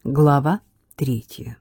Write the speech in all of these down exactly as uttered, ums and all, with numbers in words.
Глава третья.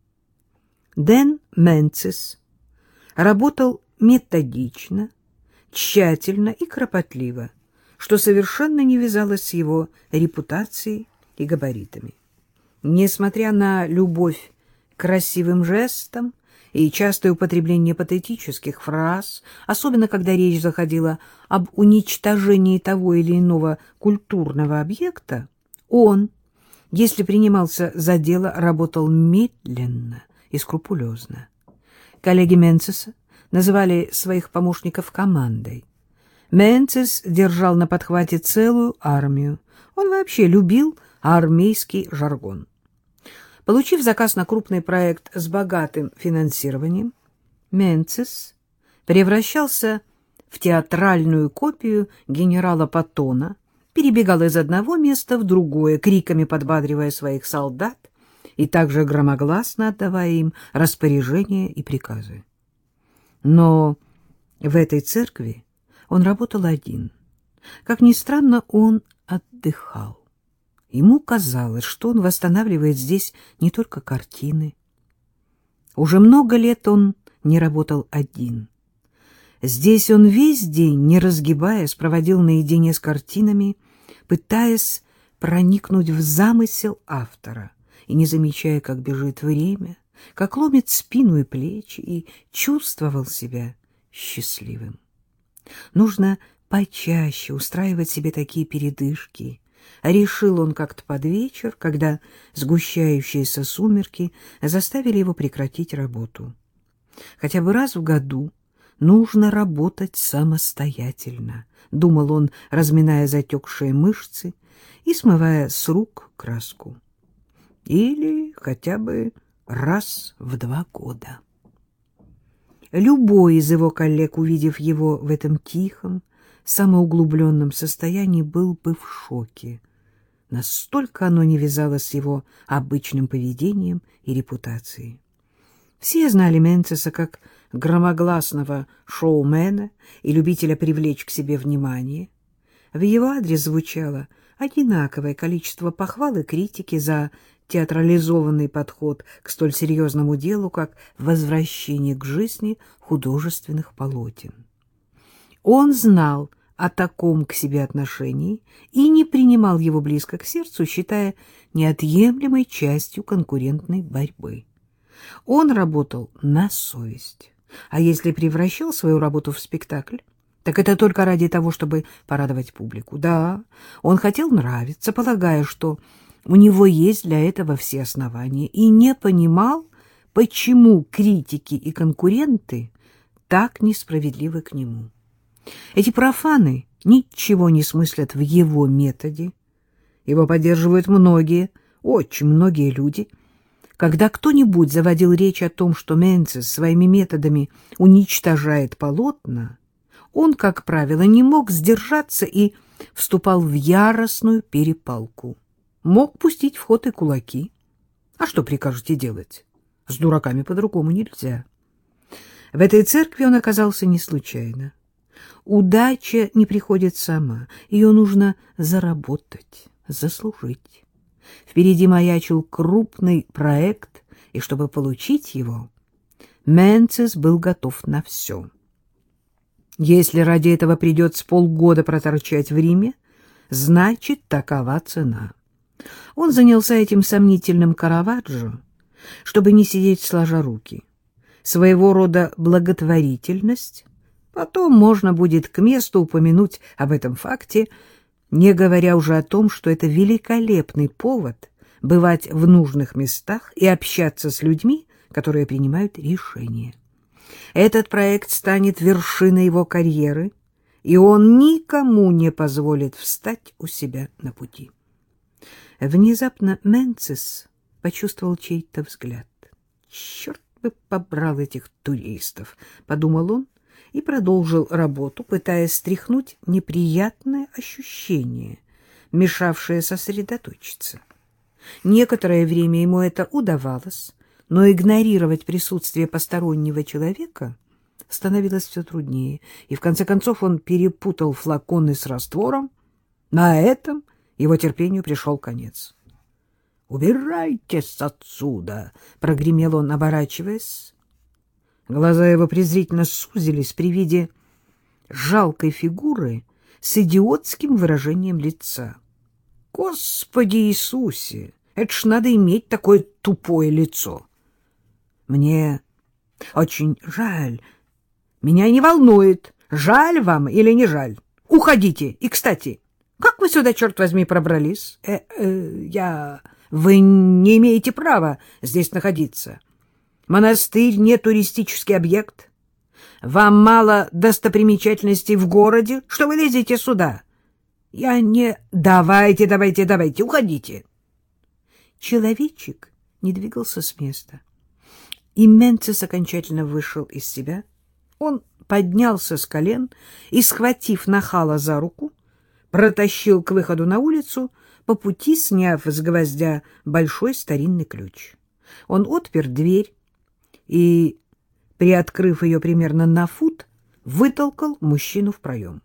Дэн Менцис работал методично, тщательно и кропотливо, что совершенно не вязалось с его репутацией и габаритами. Несмотря на любовь к красивым жестам и частое употребление патетических фраз, особенно когда речь заходила об уничтожении того или иного культурного объекта, он, если принимался за дело, работал медленно и скрупулезно. Коллеги Менциса называли своих помощников командой. Менцис держал на подхвате целую армию. Он вообще любил армейский жаргон. Получив заказ на крупный проект с богатым финансированием, Менцис превращался в театральную копию генерала Паттона, перебегал из одного места в другое, криками подбадривая своих солдат и также громогласно отдавая им распоряжения и приказы. Но в этой церкви он работал один. Как ни странно, он отдыхал. Ему казалось, что он восстанавливает здесь не только картины. Уже много лет он не работал один. Здесь он весь день, не разгибаясь, проводил наедине с картинами, пытаясь проникнуть в замысел автора и не замечая, как бежит время, как ломит спину и плечи, и чувствовал себя счастливым. Нужно почаще устраивать себе такие передышки, решил он как-то под вечер, когда сгущающиеся сумерки заставили его прекратить работу. Хотя бы раз в году нужно работать самостоятельно, думал он, разминая затекшие мышцы и смывая с рук краску. Или хотя бы раз в два года. Любой из его коллег, увидев его в этом тихом, самоуглубленном состоянии, был бы в шоке. Настолько оно не вязалось с его обычным поведением и репутацией. Все знали Менциса как громогласного шоумена и любителя привлечь к себе внимание. В его адрес звучало одинаковое количество похвал и критики за театрализованный подход к столь серьезному делу, как возвращение к жизни художественных полотен. Он знал о таком к себе отношении и не принимал его близко к сердцу, считая неотъемлемой частью конкурентной борьбы. Он работал на совесть, а если превращал свою работу в спектакль, так это только ради того, чтобы порадовать публику. Да, он хотел нравиться, полагая, что у него есть для этого все основания, и не понимал, почему критики и конкуренты так несправедливы к нему. Эти профаны ничего не смыслят в его методе. Его поддерживают многие, очень многие люди. Когда кто-нибудь заводил речь о том, что Менцис своими методами уничтожает полотна, он, как правило, не мог сдержаться и вступал в яростную перепалку. Мог пустить в ход и кулаки. А что прикажете делать? С дураками по-другому нельзя. В этой церкви он оказался не случайно. Удача не приходит сама, ее нужно заработать, заслужить. Впереди маячил крупный проект, и чтобы получить его, Менцис был готов на все. Если ради этого придется полгода проторчать в Риме, значит, такова цена. Он занялся этим сомнительным Караваджо, чтобы не сидеть сложа руки. Своего рода благотворительность. Потом можно будет к месту упомянуть об этом факте, не говоря уже о том, что это великолепный повод бывать в нужных местах и общаться с людьми, которые принимают решения. Этот проект станет вершиной его карьеры, и он никому не позволит встать у себя на пути. Внезапно Менцис почувствовал чей-то взгляд. «Черт бы побрал этих туристов!» — подумал он и продолжил работу, пытаясь стряхнуть неприятное ощущение, мешавшее сосредоточиться. Некоторое время ему это удавалось, но игнорировать присутствие постороннего человека становилось все труднее, и в конце концов он перепутал флаконы с раствором. На этом его терпению пришел конец. «Убирайтесь отсюда!» — прогремел он, оборачиваясь. Глаза его презрительно сузились при виде жалкой фигуры с идиотским выражением лица. «Господи Иисусе! Это ж надо иметь такое тупое лицо!» «Мне очень жаль. Меня не волнует, жаль вам или не жаль. Уходите. И, кстати, как вы сюда, черт возьми, пробрались? Э, э, я... Вы не имеете права здесь находиться. Монастырь не туристический объект. Вам мало достопримечательностей в городе. Что вы лезете сюда? Я не... Давайте, давайте, давайте, уходите». Человечек не двигался с места. И Менцис окончательно вышел из себя. Он поднялся с колен и, схватив нахала за руку, протащил к выходу на улицу, по пути сняв с гвоздя большой старинный ключ. Он отпер дверь и, приоткрыв ее примерно на фут, вытолкал мужчину в проем.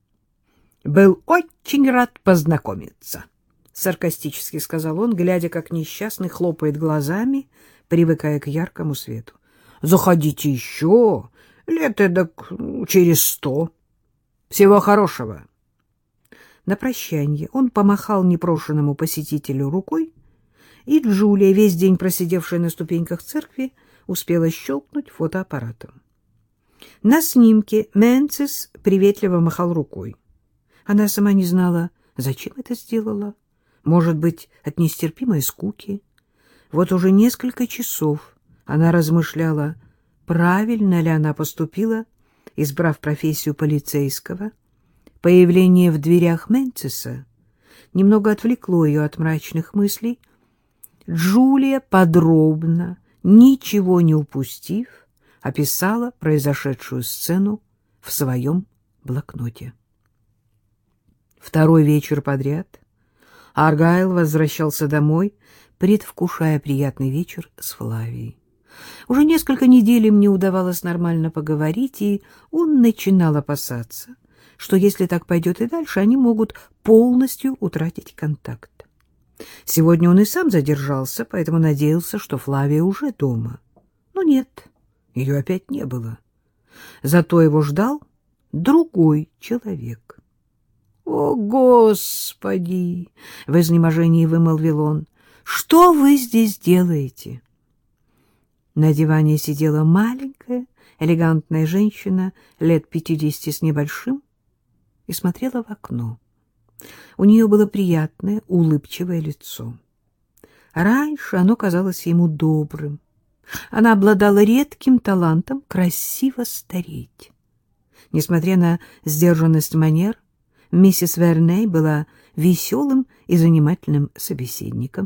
«Был очень рад познакомиться», — саркастически сказал он, глядя, как несчастный хлопает глазами, привыкая к яркому свету. «Заходите еще, лет эдак через сто. Всего хорошего». На прощанье он помахал непрошенному посетителю рукой, и Джулия, весь день просидевшая на ступеньках церкви, успела щелкнуть фотоаппаратом. На снимке Менцис приветливо махал рукой. Она сама не знала, зачем это сделала. Может быть, от нестерпимой скуки. Вот уже несколько часов она размышляла, правильно ли она поступила, избрав профессию полицейского. Появление в дверях Менциса немного отвлекло ее от мрачных мыслей. Джулия подробно, ничего не упустив, описала произошедшую сцену в своем блокноте. Второй вечер подряд Аргайл возвращался домой, предвкушая приятный вечер с Флавией. Уже несколько недель им не удавалось нормально поговорить, и он начинал опасаться, что если так пойдет и дальше, они могут полностью утратить контакт. Сегодня он и сам задержался, поэтому надеялся, что Флавия уже дома. Но нет, ее опять не было. Зато его ждал другой человек. «О, Господи!» — в изнеможении вымолвил он. «Что вы здесь делаете?» На диване сидела маленькая, элегантная женщина лет пятидесяти с небольшим и смотрела в окно. У нее было приятное, улыбчивое лицо. Раньше оно казалось ему добрым. Она обладала редким талантом красиво стареть. Несмотря на сдержанность манер, миссис Верней была веселым и занимательным собеседником.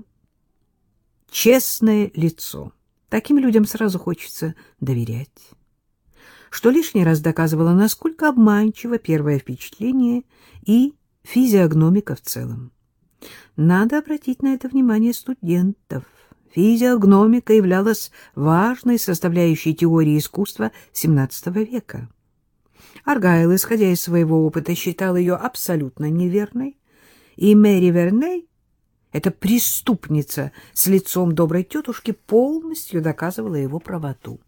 Честное лицо. Таким людям сразу хочется доверять. Что лишний раз доказывало, насколько обманчиво первое впечатление и физиогномика в целом. Надо обратить на это внимание студентов. Физиогномика являлась важной составляющей теории искусства семнадцатого века. Аргайл, исходя из своего опыта, считал ее абсолютно неверной, и Мэри Верней, эта преступница с лицом доброй тетушки, полностью доказывала его правоту.